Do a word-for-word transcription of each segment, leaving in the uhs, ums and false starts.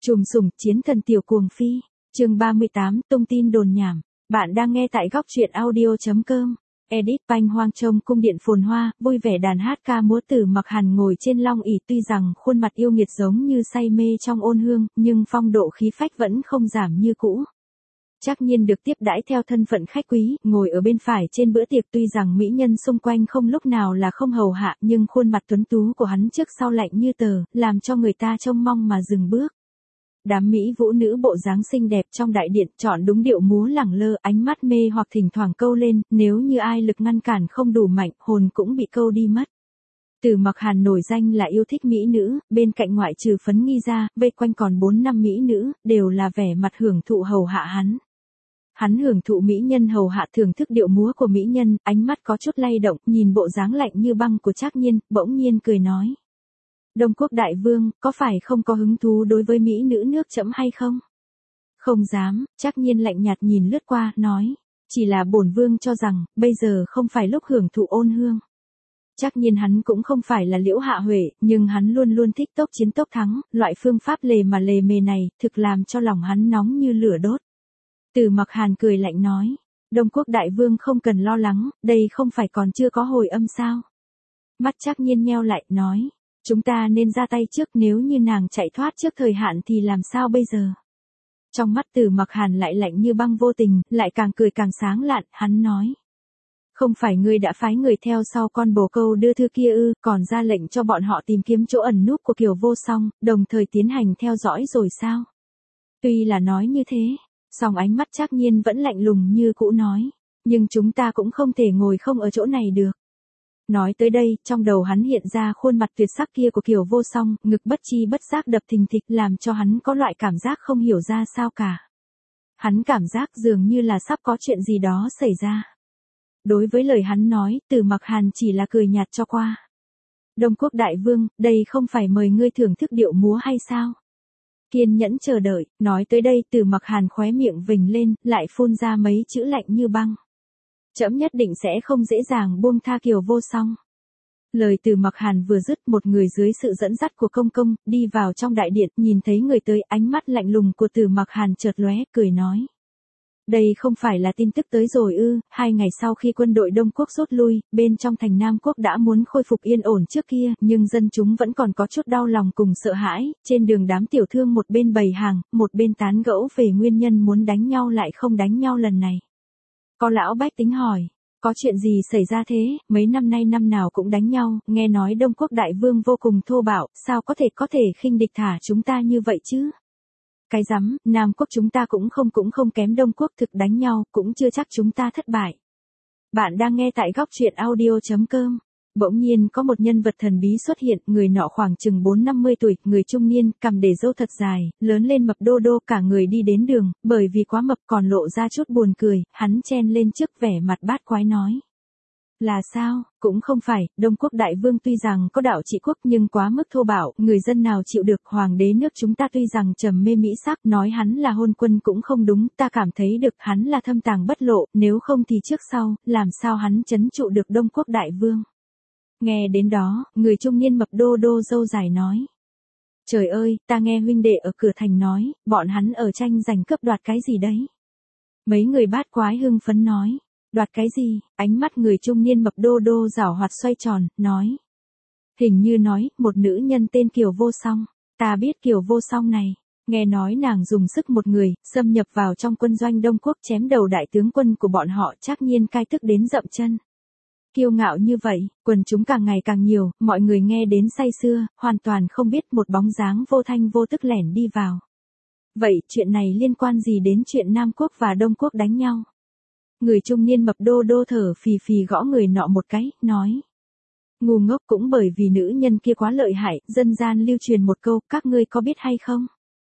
Trùm sủng chiến thần tiểu cuồng phi, chương ba mươi tám, tung tin đồn nhảm. Bạn đang nghe tại góc truyện audio chấm com. Edit Banh Hoang trong cung điện phồn hoa, vui vẻ đàn hát ca múa. Tử Mặc Hàn ngồi trên long ỷ, tuy rằng khuôn mặt yêu nghiệt giống như say mê trong ôn hương, nhưng phong độ khí phách vẫn không giảm như cũ. Trác Nhiên được tiếp đãi theo thân phận khách quý, ngồi ở bên phải trên bữa tiệc. Tuy rằng mỹ nhân xung quanh không lúc nào là không hầu hạ, nhưng khuôn mặt tuấn tú của hắn trước sau lạnh như tờ, làm cho người ta trông mong mà dừng bước. Đám mỹ vũ nữ bộ dáng xinh đẹp trong đại điện chọn đúng điệu múa lẳng lơ, ánh mắt mê hoặc thỉnh thoảng câu lên, nếu như ai lực ngăn cản không đủ mạnh, hồn cũng bị câu đi mất. Tử Mặc Hàn nổi danh là yêu thích mỹ nữ, bên cạnh ngoại trừ Phấn Nghi ra, vây quanh còn bốn năm mỹ nữ, đều là vẻ mặt hưởng thụ hầu hạ hắn. Hắn hưởng thụ mỹ nhân hầu hạ, thưởng thức điệu múa của mỹ nhân, ánh mắt có chút lay động, nhìn bộ dáng lạnh như băng của Trác Nhiên, bỗng nhiên cười nói: Đông Quốc đại vương, có phải không có hứng thú đối với mỹ nữ nước Trẫm hay không? Không dám. Trác Nhiên lạnh nhạt nhìn lướt qua, nói: Chỉ là bổn vương cho rằng, bây giờ không phải lúc hưởng thụ ôn hương. Trác Nhiên hắn cũng không phải là Liễu Hạ Huệ, nhưng hắn luôn luôn thích tốc chiến tốc thắng, loại phương pháp lề mà lề mề này, thực làm cho lòng hắn nóng như lửa đốt. Tử Mặc Hàn cười lạnh nói: Đông Quốc đại vương không cần lo lắng, đây không phải còn chưa có hồi âm sao? Mắt Trác Nhiên nheo lại, nói: Chúng ta nên ra tay trước, nếu như nàng chạy thoát trước thời hạn thì làm sao bây giờ? Trong mắt Tử Mặc Hàn lại lạnh như băng vô tình, lại càng cười càng sáng lạn, hắn nói: Không phải ngươi đã phái người theo sau con bồ câu đưa thư kia ư, còn ra lệnh cho bọn họ tìm kiếm chỗ ẩn núp của Kiều Vô Song, đồng thời tiến hành theo dõi rồi sao? Tuy là nói như thế, song ánh mắt Trác Nhiên vẫn lạnh lùng như cũ, nói: Nhưng chúng ta cũng không thể ngồi không ở chỗ này được. Nói tới đây, trong đầu hắn hiện ra khuôn mặt tuyệt sắc kia của Kiều Vô Song, ngực bất chi bất giác đập thình thịch, làm cho hắn có loại cảm giác không hiểu ra sao cả. Hắn cảm giác dường như là sắp có chuyện gì đó xảy ra. Đối với lời hắn nói, Tử Mặc Hàn chỉ là cười nhạt cho qua. Đông Quốc đại vương, đây không phải mời ngươi thưởng thức điệu múa hay sao? Kiên nhẫn chờ đợi. Nói tới đây, Tử Mặc Hàn khóe miệng vểnh lên, lại phun ra mấy chữ lạnh như băng: Trẫm nhất định sẽ không dễ dàng buông tha Kiều Vô Song. Lời Tử Mặc Hàn vừa dứt, một người dưới sự dẫn dắt của công công, đi vào trong đại điện, nhìn thấy người tới, ánh mắt lạnh lùng của Tử Mặc Hàn chợt lóe, cười nói: Đây không phải là tin tức tới rồi ư? Hai ngày sau khi quân đội Đông Quốc rút lui, bên trong thành Nam Quốc đã muốn khôi phục yên ổn trước kia, nhưng dân chúng vẫn còn có chút đau lòng cùng sợ hãi. Trên đường đám tiểu thương một bên bày hàng, một bên tán gẫu về nguyên nhân muốn đánh nhau lại không đánh nhau lần này. Có lão bách tính hỏi: Có chuyện gì xảy ra thế? Mấy năm nay năm nào cũng đánh nhau, nghe nói Đông Quốc đại vương vô cùng thô bạo, sao có thể có thể khinh địch thả chúng ta như vậy chứ? Cái rắm, Nam Quốc chúng ta cũng không cũng không kém Đông Quốc, thực đánh nhau, cũng chưa chắc chúng ta thất bại. Bạn đang nghe tại góc truyện audio chấm com. Bỗng nhiên có một nhân vật thần bí xuất hiện, người nọ khoảng chừng bốn năm mươi tuổi, người trung niên, cằm để râu thật dài, lớn lên mập đô đô, cả người đi đến đường, bởi vì quá mập còn lộ ra chút buồn cười, hắn chen lên trước vẻ mặt bát quái nói: Là sao? Cũng không phải, Đông Quốc đại vương tuy rằng có đạo trị quốc nhưng quá mức thô bạo, người dân nào chịu được. Hoàng đế nước chúng ta tuy rằng trầm mê mỹ sắc, nói hắn là hôn quân cũng không đúng, ta cảm thấy được hắn là thâm tàng bất lộ, nếu không thì trước sau, làm sao hắn trấn trụ được Đông Quốc đại vương? Nghe đến đó, người trung niên mập đô đô râu dài nói: Trời ơi, ta nghe huynh đệ ở cửa thành nói, bọn hắn ở tranh giành cướp đoạt cái gì đấy. Mấy người bát quái hưng phấn nói: Đoạt cái gì? Ánh mắt người trung niên mập đô đô giảo hoạt xoay tròn, nói: Hình như nói, một nữ nhân tên Kiều Vô Song. Ta biết Kiều Vô Song này. Nghe nói nàng dùng sức một người, xâm nhập vào trong quân doanh Đông Quốc, chém đầu đại tướng quân của bọn họ. Trác Nhiên cai tức đến dậm chân. Kiêu ngạo như vậy, quần chúng càng ngày càng nhiều, mọi người nghe đến say sưa, hoàn toàn không biết một bóng dáng vô thanh vô tức lẻn đi vào. Vậy, chuyện này liên quan gì đến chuyện Nam Quốc và Đông Quốc đánh nhau? Người trung niên mập đô đô thở phì phì gõ người nọ một cái, nói: Ngu ngốc, cũng bởi vì nữ nhân kia quá lợi hại, dân gian lưu truyền một câu, các ngươi có biết hay không?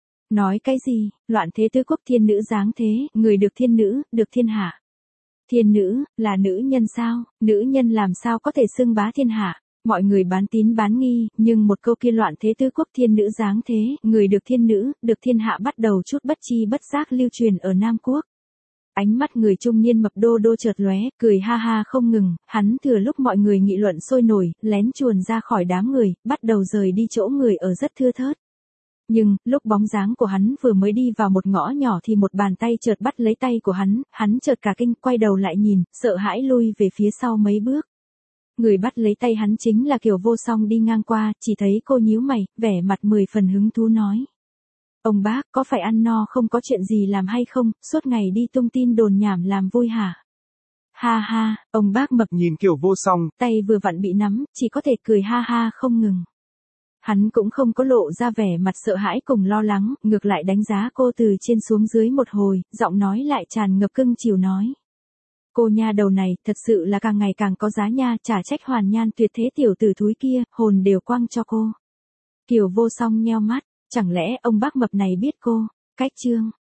Nói cái gì? Loạn thế tứ quốc thiên nữ giáng thế, người được thiên nữ, được thiên hạ. Thiên nữ, là nữ nhân sao? Nữ nhân làm sao có thể xưng bá thiên hạ? Mọi người bán tín bán nghi, nhưng một câu kia loạn thế tứ quốc thiên nữ giáng thế, người được thiên nữ, được thiên hạ bắt đầu chút bất chi bất giác lưu truyền ở Nam Quốc. Ánh mắt người trung niên mập đô đô chợt lóe, cười ha ha không ngừng, hắn thừa lúc mọi người nghị luận sôi nổi, lén chuồn ra khỏi đám người, bắt đầu rời đi chỗ người ở rất thưa thớt. Nhưng, lúc bóng dáng của hắn vừa mới đi vào một ngõ nhỏ thì một bàn tay chợt bắt lấy tay của hắn, hắn chợt cả kinh, quay đầu lại nhìn, sợ hãi lui về phía sau mấy bước. Người bắt lấy tay hắn chính là Kiều Vô Song đi ngang qua, chỉ thấy cô nhíu mày, vẻ mặt mười phần hứng thú nói. Ông bác, có phải ăn no không, có chuyện gì làm hay không, suốt ngày đi tung tin đồn nhảm làm vui hả? Ha ha, ông bác mập nhìn Kiều Vô Song, tay vừa vặn bị nắm, chỉ có thể cười ha ha không ngừng. Hắn cũng không có lộ ra vẻ mặt sợ hãi cùng lo lắng, ngược lại đánh giá cô từ trên xuống dưới một hồi, giọng nói lại tràn ngập cưng chiều nói. Cô nha đầu này, thật sự là càng ngày càng có giá nha, chả trách Hoàn Nhan tuyệt thế tiểu tử thúi kia, hồn đều quăng cho cô. Kiều Vô Song nheo mắt, chẳng lẽ ông bác mập này biết cô, cách chương.